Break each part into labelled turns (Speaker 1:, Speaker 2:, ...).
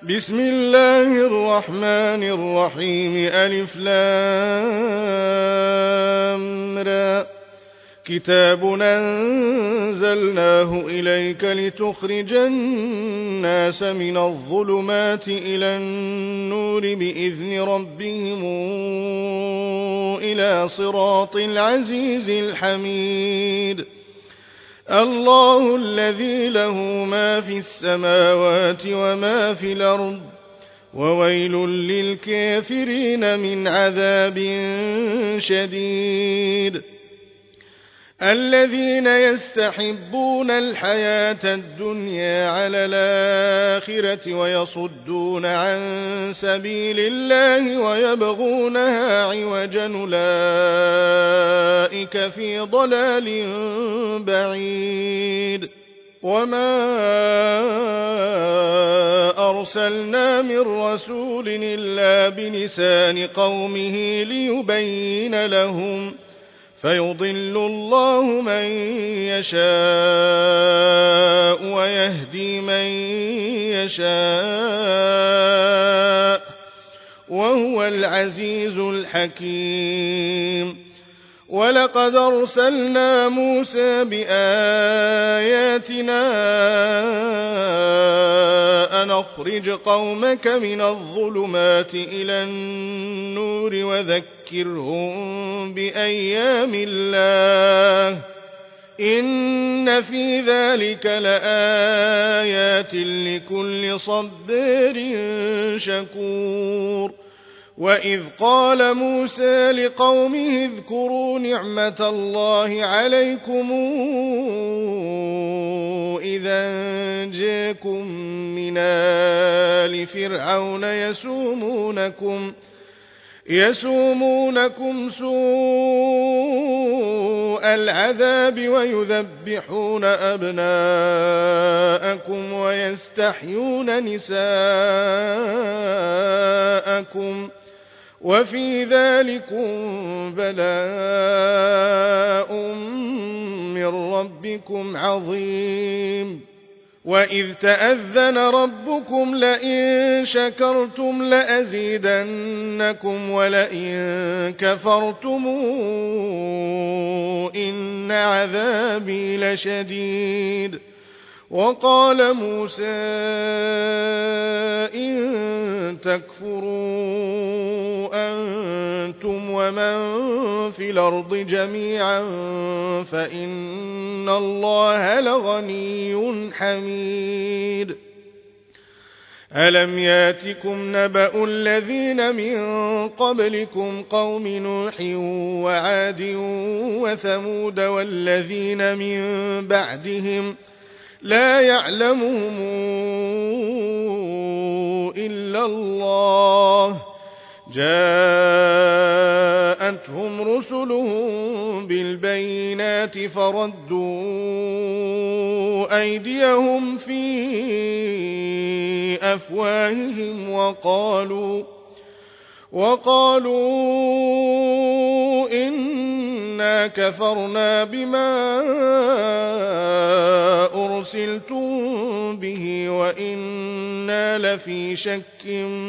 Speaker 1: بسم الله الرحمن الرحيم ألف لام را كتاب أنزلناه إليك لتخرج الناس من الظلمات إلى النور بإذن ربهم إلى صراط العزيز الحميد الله الذي له ما في السماوات وما في الأرض وويل للكافرين من عذاب شديد الذين يستحبون الحياة الدنيا على الآخرة ويصدون عن سبيل الله ويبغونها عوجا أولئك في ضلال بعيد وما أرسلنا من رسول إلا بلسان قومه ليبين لهم فيضل الله من يشاء ويهدي من يشاء وهو العزيز الحكيم ولقد أرسلنا موسى بآياتنا أن أخرج قومك من الظلمات إلى النور وذكرهم بأيام الله إن في ذلك لآيات لكل صبار شكور وإذ قال موسى لقومه اذكروا نعمة الله عليكم إذا أنجاكم من آل فرعون يسومونكم سوء العذاب ويذبحون أبناءكم ويستحيون نساءكم وفي ذلكم بلاء من ربكم عظيم وإذ تأذن ربكم لئن شكرتم لأزيدنكم ولئن كفرتم إن عذابي لشديد وقال موسى إن تكفروا أنتم ومن في الأرض جميعا فإن الله لغني حميد ألم ياتكم نبأ الذين من قبلكم قوم نوح وعاد وثمود والذين من بعدهم لا يعلمهم إلا الله جاءتهم رسلهم بالبينات فردوا أيديهم في أفواههم وقالوا إنا كفرنا بما أرسلتم به وإنا لفي شك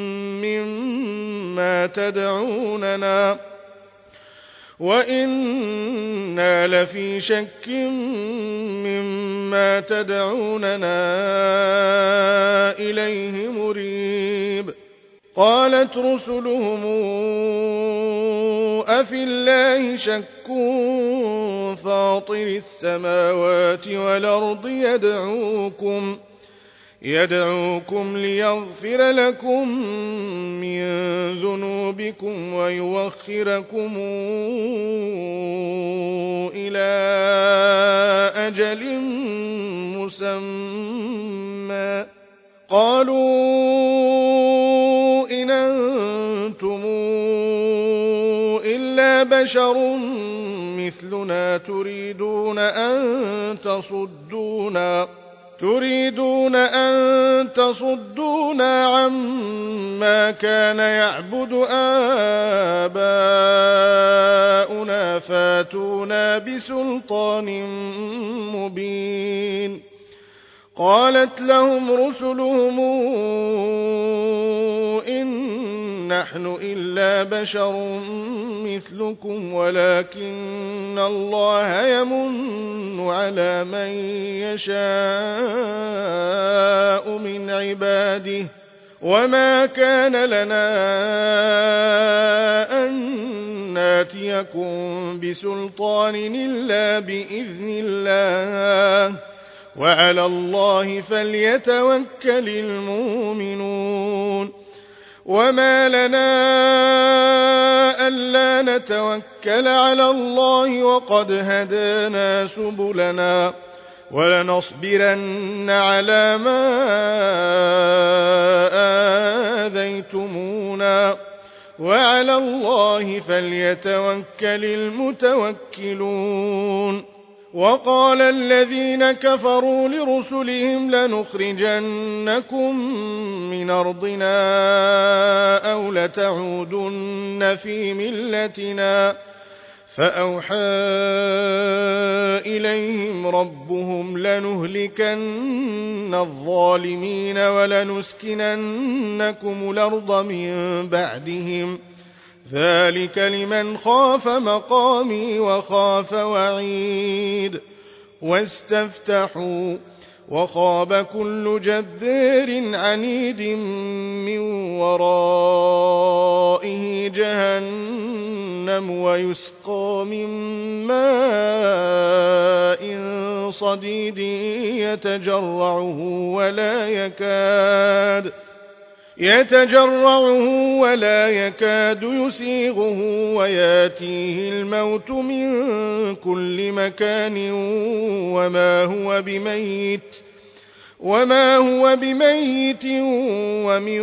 Speaker 1: مما تدعوننا إليه مريب قالت رسلهم أفي الله شك فاطر السماوات والأرض يدعوكم ليغفر لكم من ذنوبكم ويوخركم إلى أجل مسمى قالوا إن أنتم إلا بشر مثلنا تريدون أن تصدونا عما كان يعبد آباؤنا فاتونا بسلطان مبين قالت لهم رسلهم نحن إلا بشر مثلكم ولكن الله يمن على من يشاء من عباده وما كان لنا أن ناتيكم بسلطان إلا بإذن الله وعلى الله فليتوكل المؤمنون وما لنا ألا نتوكل على الله وقد هدانا سبلنا ولنصبرن على ما آذيتمونا وعلى الله فليتوكل المتوكلون وقال الذين كفروا لرسلهم لنخرجنكم من أرضنا أو لتعودن في ملتنا فأوحى إليهم ربهم لنهلكن الظالمين ولنسكننكم الأرض من بعدهم ذلك لمن خاف مقامي وخاف وعيد واستفتحوا وخاب كل جبار عنيد من ورائه جهنم ويسقى من ماء صديد يتجرعه ولا يكاد يسيغه وياتيه الموت من كل مكان وما هو بميت ومن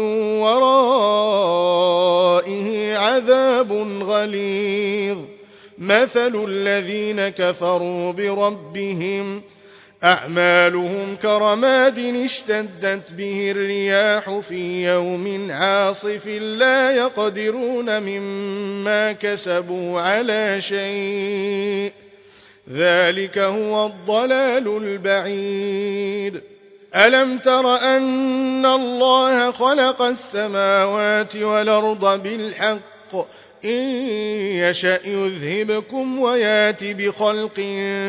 Speaker 1: ورائه عذاب غليظ مثل الذين كفروا بربهم أعمالهم كرماد اشتدت به الرياح في يوم عاصف لا يقدرون مما كسبوا على شيء ذلك هو الضلال البعيد ألم تر أن الله خلق السماوات والأرض بالحق إن يشأ يذهبكم ويات بخلق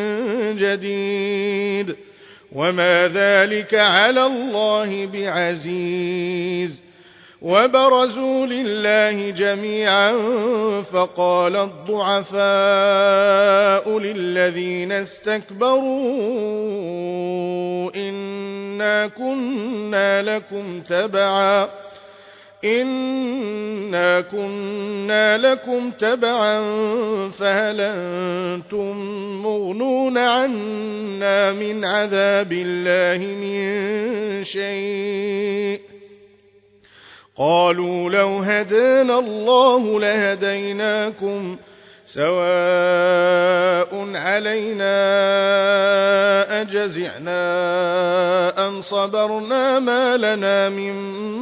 Speaker 1: جديد وما ذلك على الله بعزيز وبرزوا لله جميعا فقال الضعفاء للذين استكبروا إنا كنا لكم تبعا فهل أنتم مغنون عنا من عذاب الله من شيء قالوا لو هدانا الله لهديناكم سواء علينا أجزعنا أم صبرنا ما لنا من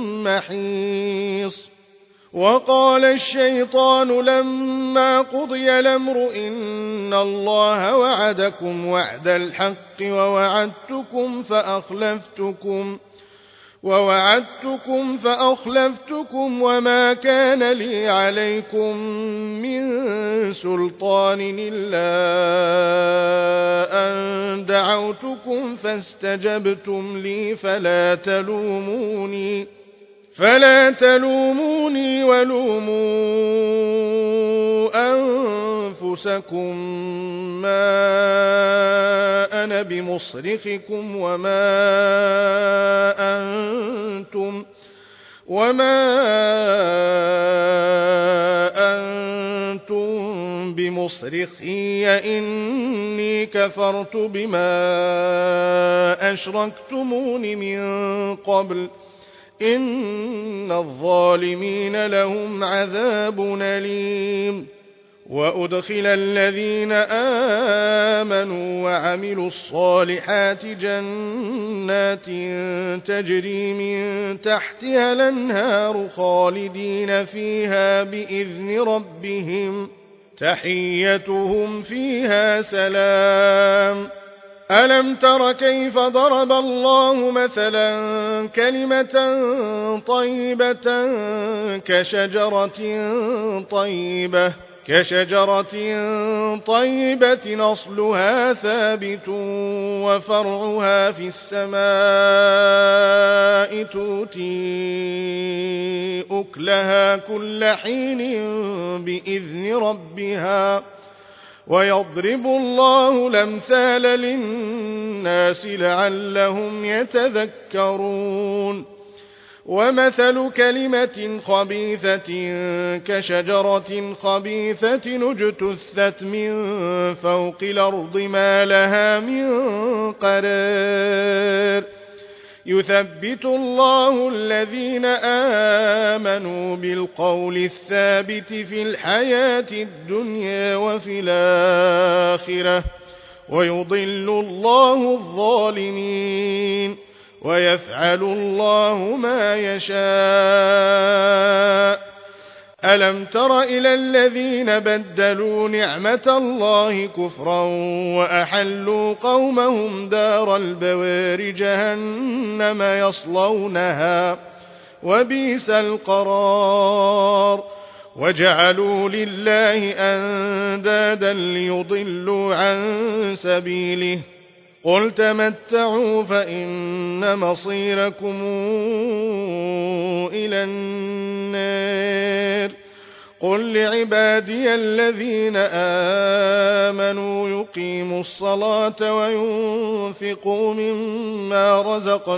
Speaker 1: محيص وقال الشيطان لما قضي الأمر إن الله وعدكم وعد الحق ووعدتكم فأخلفتكم وما كان لي عليكم من سلطان إلا أن دعوتكم فاستجبتم لي فلا تلوموني ولوموا أنفسكم ما أنا بمصرخكم وما أنتم بمصرخي إني كفرت بما أشركتمون من قبل إن الظالمين لهم عذاب أليم وأدخل الذين آمنوا وعملوا الصالحات جنات تجري من تحتها الأنهار خالدين فيها بإذن ربهم تحيتهم فيها سلام ألم تر كيف ضرب الله مثلا كلمة طيبة كشجرة طيبة أصلها ثابت وفرعها في السماء تؤتي أكلها كل حين بإذن ربها ويضرب الله الأمثال للناس لعلهم يتذكرون ومثل كلمة خبيثة كشجرة خبيثة اجتثت من فوق الأرض ما لها من قرار يثبت الله الذين آمنوا بالقول الثابت في الحياة الدنيا وفي الآخرة ويضل الله الظالمين ويفعل الله ما يشاء ألم تر إلى الذين بدلوا نعمة الله كفرا وأحلوا قومهم دار البوار جهنم يصلونها وبئس القرار وجعلوا لله أندادا ليضلوا عن سبيله قل تمتعوا فإن مصيركم إلى النار قل لعبادي الذين آمنوا يقيموا الصلاة وينفقوا مما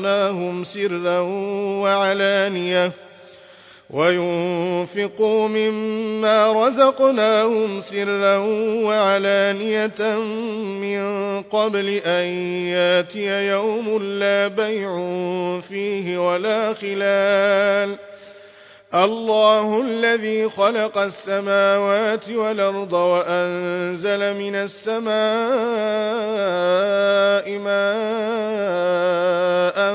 Speaker 1: رزقناهم سرا وعلانية من قبل أن ياتي يوم لا بيع فيه ولا خلال الله الذي خلق السماوات والأرض وأنزل من السماء ماء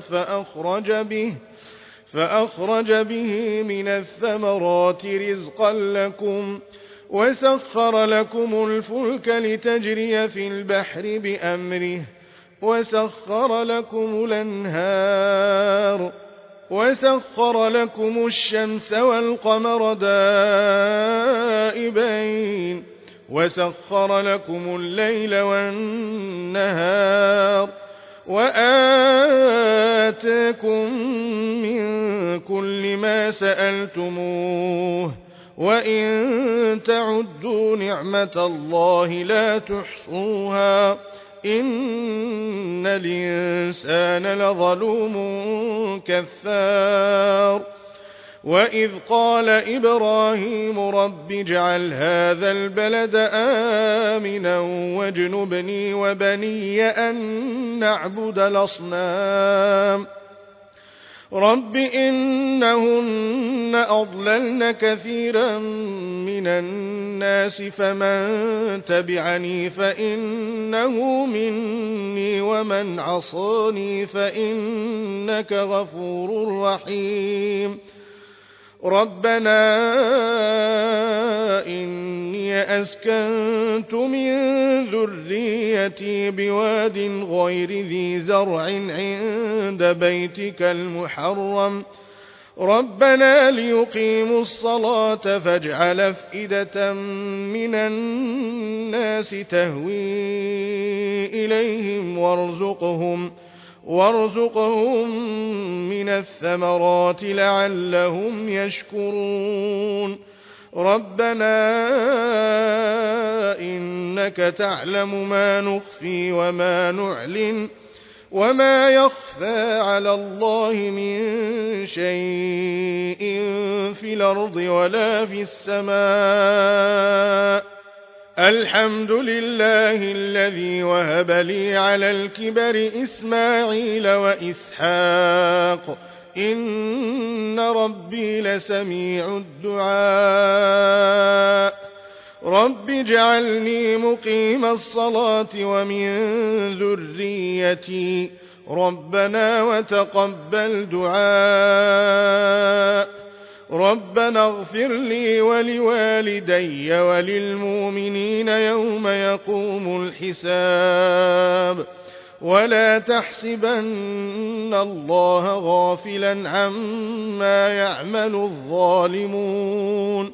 Speaker 1: فأخرج به من الثمرات رزقا لكم وسخر لكم الفلك لتجري في البحر بأمره وسخر لكم الأنهار وسخر لكم الشمس والقمر دائبين وسخر لكم الليل والنهار وآتاكم من كل ما سألتموه وإن تعدوا نعمة الله لا تحصوها إن الإنسان لظلوم كفار وإذ قال إبراهيم رب اجعل هذا البلد آمنا واجنبني وبني أن نعبد الأصنام رب إنهن أضللن كثيرا من الناس فمن تبعني فإنه مني ومن عصاني فإنك غفور رحيم ربنا إني أسكنت من ذريتي بواد غير ذي زرع عند بيتك المحرم ربنا ليقيموا الصلاة فاجعل أفئدة من الناس تهوي إليهم وارزقهم من الثمرات لعلهم يشكرون ربنا إنك تعلم ما نخفي وما نعلن وما يخفى على الله من شيء في الأرض ولا في السماء الحمد لله الذي وهب لي على الكبر إسماعيل وإسحاق إن ربي لسميع الدعاء رب اجعلني مقيم الصلاة ومن ذريتي ربنا وتقبل دعاء ربنا اغفر لي ولوالدي وللمؤمنين يوم يقوم الحساب ولا تحسبن الله غافلا عما يعمل الظالمون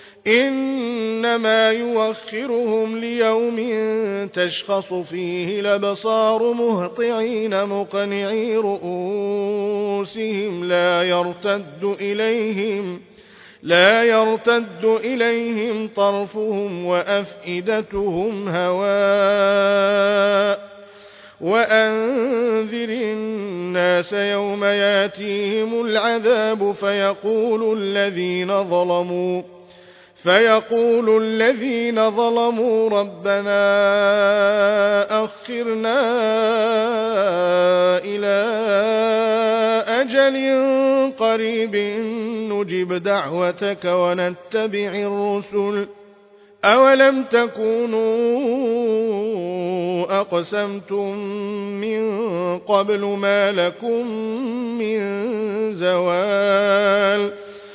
Speaker 1: إنما يوخرهم ليوم تشخص فيه الأبصار مهطعين مقنعي رؤوسهم لا يرتد إليهم طرفهم وأفئدتهم هواء وأنذر الناس يوم ياتيهم العذاب فيقول الذين ظلموا ربنا أخرنا إلى أجل قريب نجب دعوتك ونتبع الرسل أولم تكونوا أقسمتم من قبل ما لكم من زوال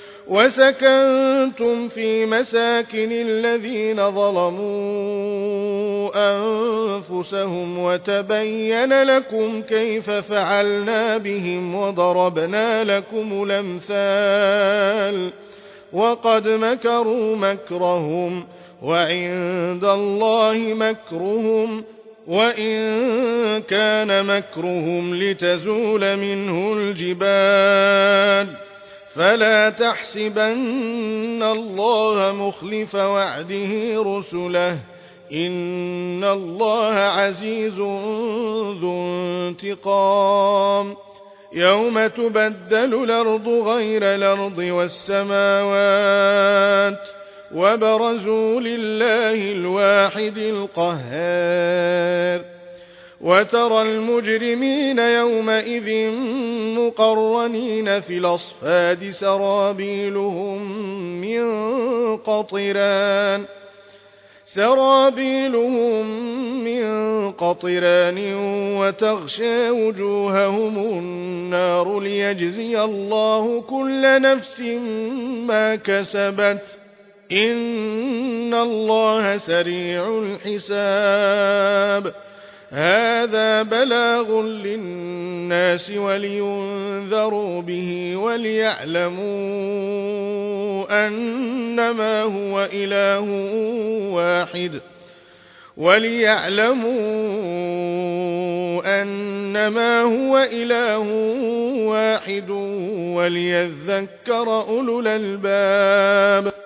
Speaker 1: وسكنتم في مساكن الذين ظلموا أنفسهم وتبين لكم كيف فعلنا بهم وضربنا لكم الأمثال وقد مكروا مكرهم وعند الله مكرهم وإن كان مكرهم لتزول منه الجبال فلا تحسبن الله مخلف وعده رسله إن الله عزيز ذو انتقام يوم تبدل الأرض غير الأرض والسماوات وبرزوا لله الواحد القهار وترى المجرمين يومئذ مقرنين في الأصفاد سرابيلهم من قطران وتغشى وجوههم النار ليجزي الله كل نفس ما كسبت إن الله سريع الحساب هذا بلاغ للناس ولينذروا به وليعلموا أنما هو إله واحد وليذكر أولو الألباب